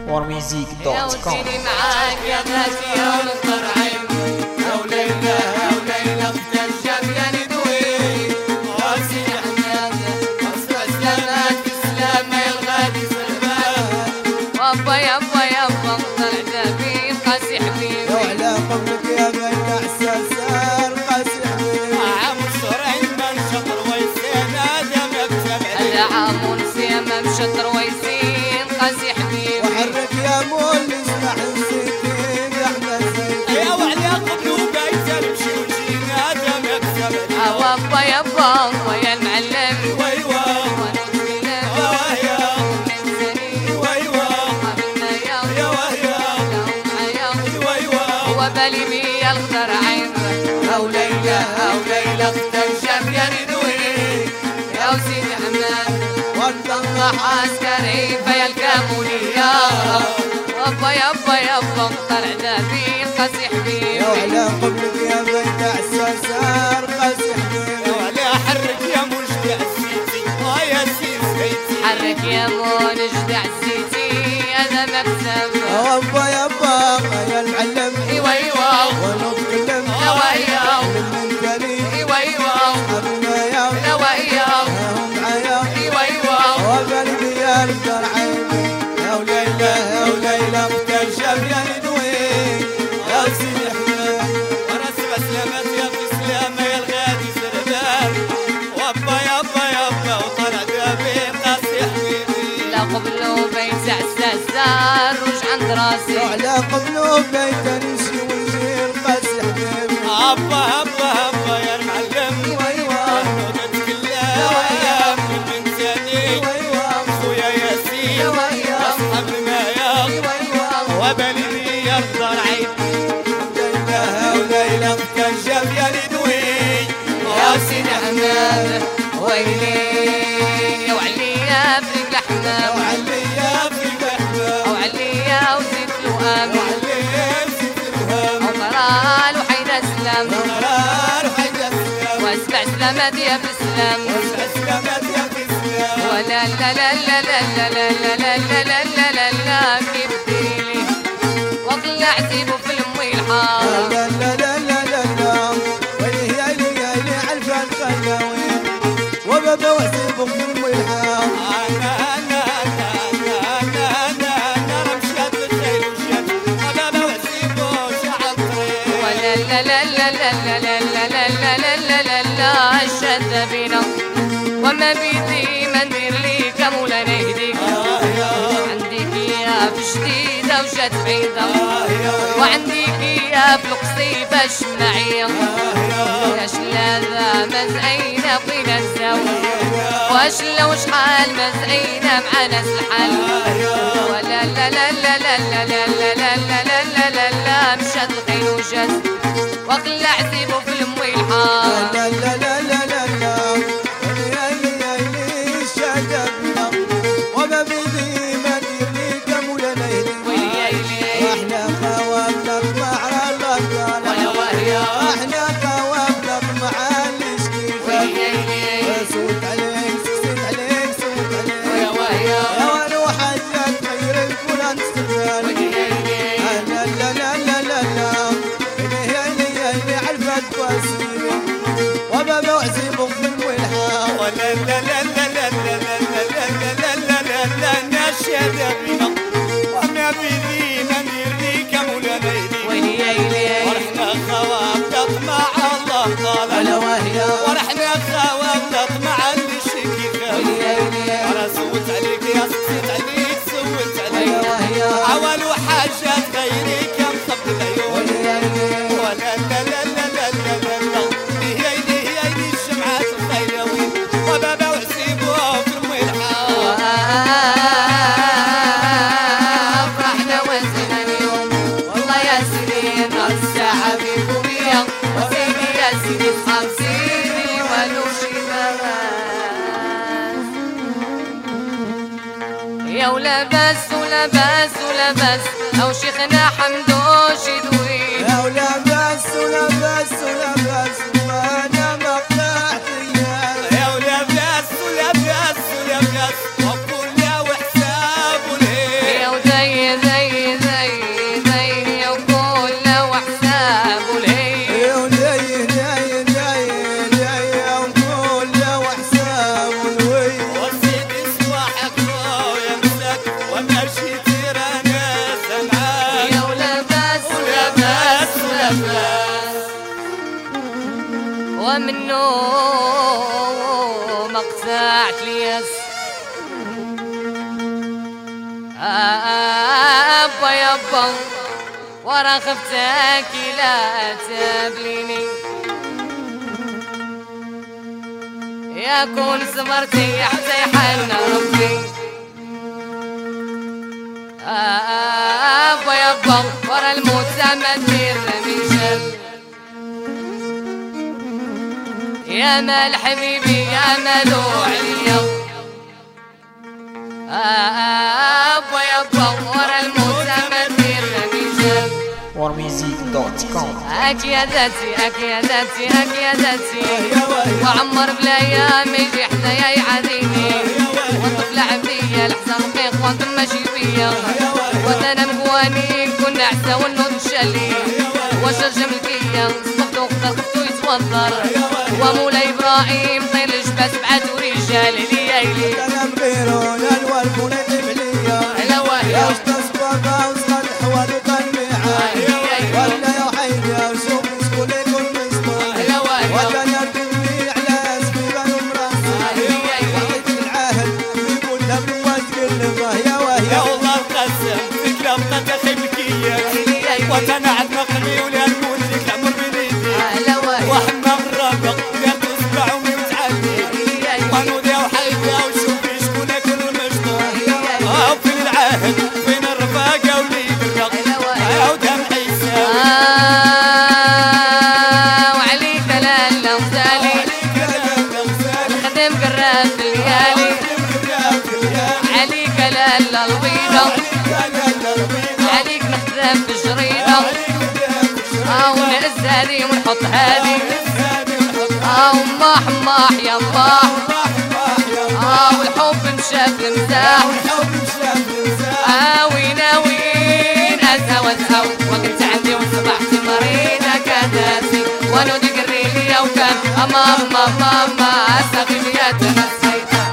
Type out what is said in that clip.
warmusic.com. وسيدي معاك يا غازي يا ونطر عين يا وليلى يا وليلى اختار الشام يا ندوي وسيدي حماد واسمع سلامات بالسلامة يا الغادي سلمان وابا يابا يابا طلع دابين قاسي حبيبي وعلى قبلك يا بنت عساسار قاسي حبيبي عام الشرعين من شطر ويسين هذا مكتب هذا عام ونسيمة بشطر ويسين قاسي حبيبي وحرك يا مول اسمع السكين يا احمد زين يا وعلي قبل وبيت نمشي وجين هذا مكتب وابا يابا ويا المعلم ويوا ونتكلم ويا من سنين ويوا قابلنا يا يا ويا لهم معايا ويوا وبالي بيا الخضر عين يا وليلى يا وليلى اختار شاب يا ندوي يا وسيدي حماد والله عسكري فيا الكامونية وابا يابا يابا طلع دابين قاسي حبيبي وعلى قبلك يا بنت عساسار قاسي حبيبي وعلي حرك يا مجدع سيتي يا سيتي حرك يا مون اجدع الزيتي هذا مكسب وابا يابا يا المعلم ايوا ايوا ونتكلم ويا من ثاني ايوا ايوا حبنا يا ويا هم معايا ايوا ايوا وقلبي يا الدار عيني يا وليلى يا وليلى اختار شاب يا ندوي يا سيدي احمد ورسم سلامات يا في سلامة يا الغادي سربان وابا يابا يابا وطلع دابين قاسي حبيبي لا قبلو بيت عساسار وش عند راسي وعلى قبله بيت نمشي ونجير قاسي حبيبي هبا هبا هبا يا المعلم ايوا نتكلم من ثاني خويا ياسين اصحاب المايا وبالي بيا الدار عين يا وليلى كان شاب يا ندوي يا سيدي حماد ويلي يا وعلي يا بريق الحمام وعلي يا في البحبة وعلي يا وزيد الوهام وعلي في الوهام وطرال وحيد اسلام قرار حاجة السلام واسمع سلامات يا بسلام سلامات يا في السلام ولا لا لا لا لا لا لا لا لا لا لا لا لا كيف ديلي واطلع سيبه في المي الحار لا لا لا لا لا لا ويلي يا لي يا لي عالفان خلاوي وبابا وحسيبه في الملحام انا رمشات بالخيل وشات وبابا وعسيبو شعل طريق ولا لا لا لا لا لا لا لا لا لا لا لا لا الشد بينا وما بيدي ما ندير ليك يا مولانا يهديك عندك يا في شديدة وجات بعيدة وعندك يا في القصيبة الشمعية يا شلاذة مزعينة بغينا الزاوية واش لو شحال مزعينة مع ناس الحال ولا لا لا لا لا لا لا لا لا لا لا لا لا لا مشات الخيل وجات وقلع عزيبه في المي الحار لا لا لا لا لا لا يا لي شادبنا وما بيدي ما ندير ليك يا مولانا يهديك ويلي واحنا خوابنا مع الله ولا وهي احنا خوابنا مع الشكيفة ويلي سوت عليك سكت عليك سوت عليك ولا وهي يا ولو حاجات غيرك ولا نستفاد ويلي لا لا لا لا لا لا يا لي عرفت واسيبي وبابا وعزيبه في الملحام ولا لا لا لا لا لا لا لا لا لا لا لا ناشد بينا وما بيدي ما ندير ليك يا مولانا يهديك ويلي ورحنا خواب تطمع الله ولا قال وهي ورحنا خواب تطمع الشكي خاف انا سوت عليك يا سكت عليك سوت عليك وهي عوالوا حاجات غيرك يا مخبي العيون ولا لا لا لا لا لا لا لا هي الشمعات الخيلاوي وبابا وعسيبه في المي الحار فرحنا وزنا اليوم والله يا سيدي نار الساعة بيكو بيا وسيدي يا سيدي اصحاب سيدي ولو شي يا ولا بس ولا بس ولا بس او شيخنا حمدوش يدوي يا ولا بس ولا بس ولا بس وانا مقطع ثياب يا ولا بس ولا بس ولا بس وكل يا وحساب وليه يا وزيد ومنه مقطع لياس أبا يابا ورا خفتك لا تبليني يا كون صبرتي حتى يحن ربي أبا يابا ورا الموت ما تدير رميشل يا مال حبيبي يا مالو عليا أبا يابا ورا الموت ما تدير رميشل warmusic.com أكيدتي أكيدتي أكيدتي وعمر بالايام يجي حدايا يعاديني والطفل عبدية الحسن رقيق وانت ماشي بيا وانا مقواني كنا عسى والنود شالي وشرجة ملكية صدقتو خطو يتوضر ومولاي إبراهيم طير الجبال سبعة ورجال ليالي كلام غيرون الوالف ونتبلية هلا وهلا يا استصبابا وصل الحوالي طلميعة ولا يا حيدة وشوف سكولي كل مسطول هلا وهلا وكان يركبني على سبيبا ومراسي وحيد العاهد يقول لها بنوات كلمة يا يا وهي والله القسم فيك لفظة تخيبكية وتنعد مقلي ولا نموت فيك العمر بنيتي هلا وهلا وحنا مرافق قال تسمع ومتعلي ونودي وحيدة وشوفي شكون كل مجنون وفين العهد فين الرفاقة وليد الرق عودها معيسى وعليك لالا وزالي الخدم قراب الليالي عليك لالا البيضة عليك نخدم بالجريدة ونعز هذي ونحط هذي وماح ماح يا ماح والحب مشاف المزاح وين وين أزهى وأزهى وكنت عندي وصبحت مريضة كداسي ونودي قريلي وكان أمام ماما أستغيب يا تنسيتها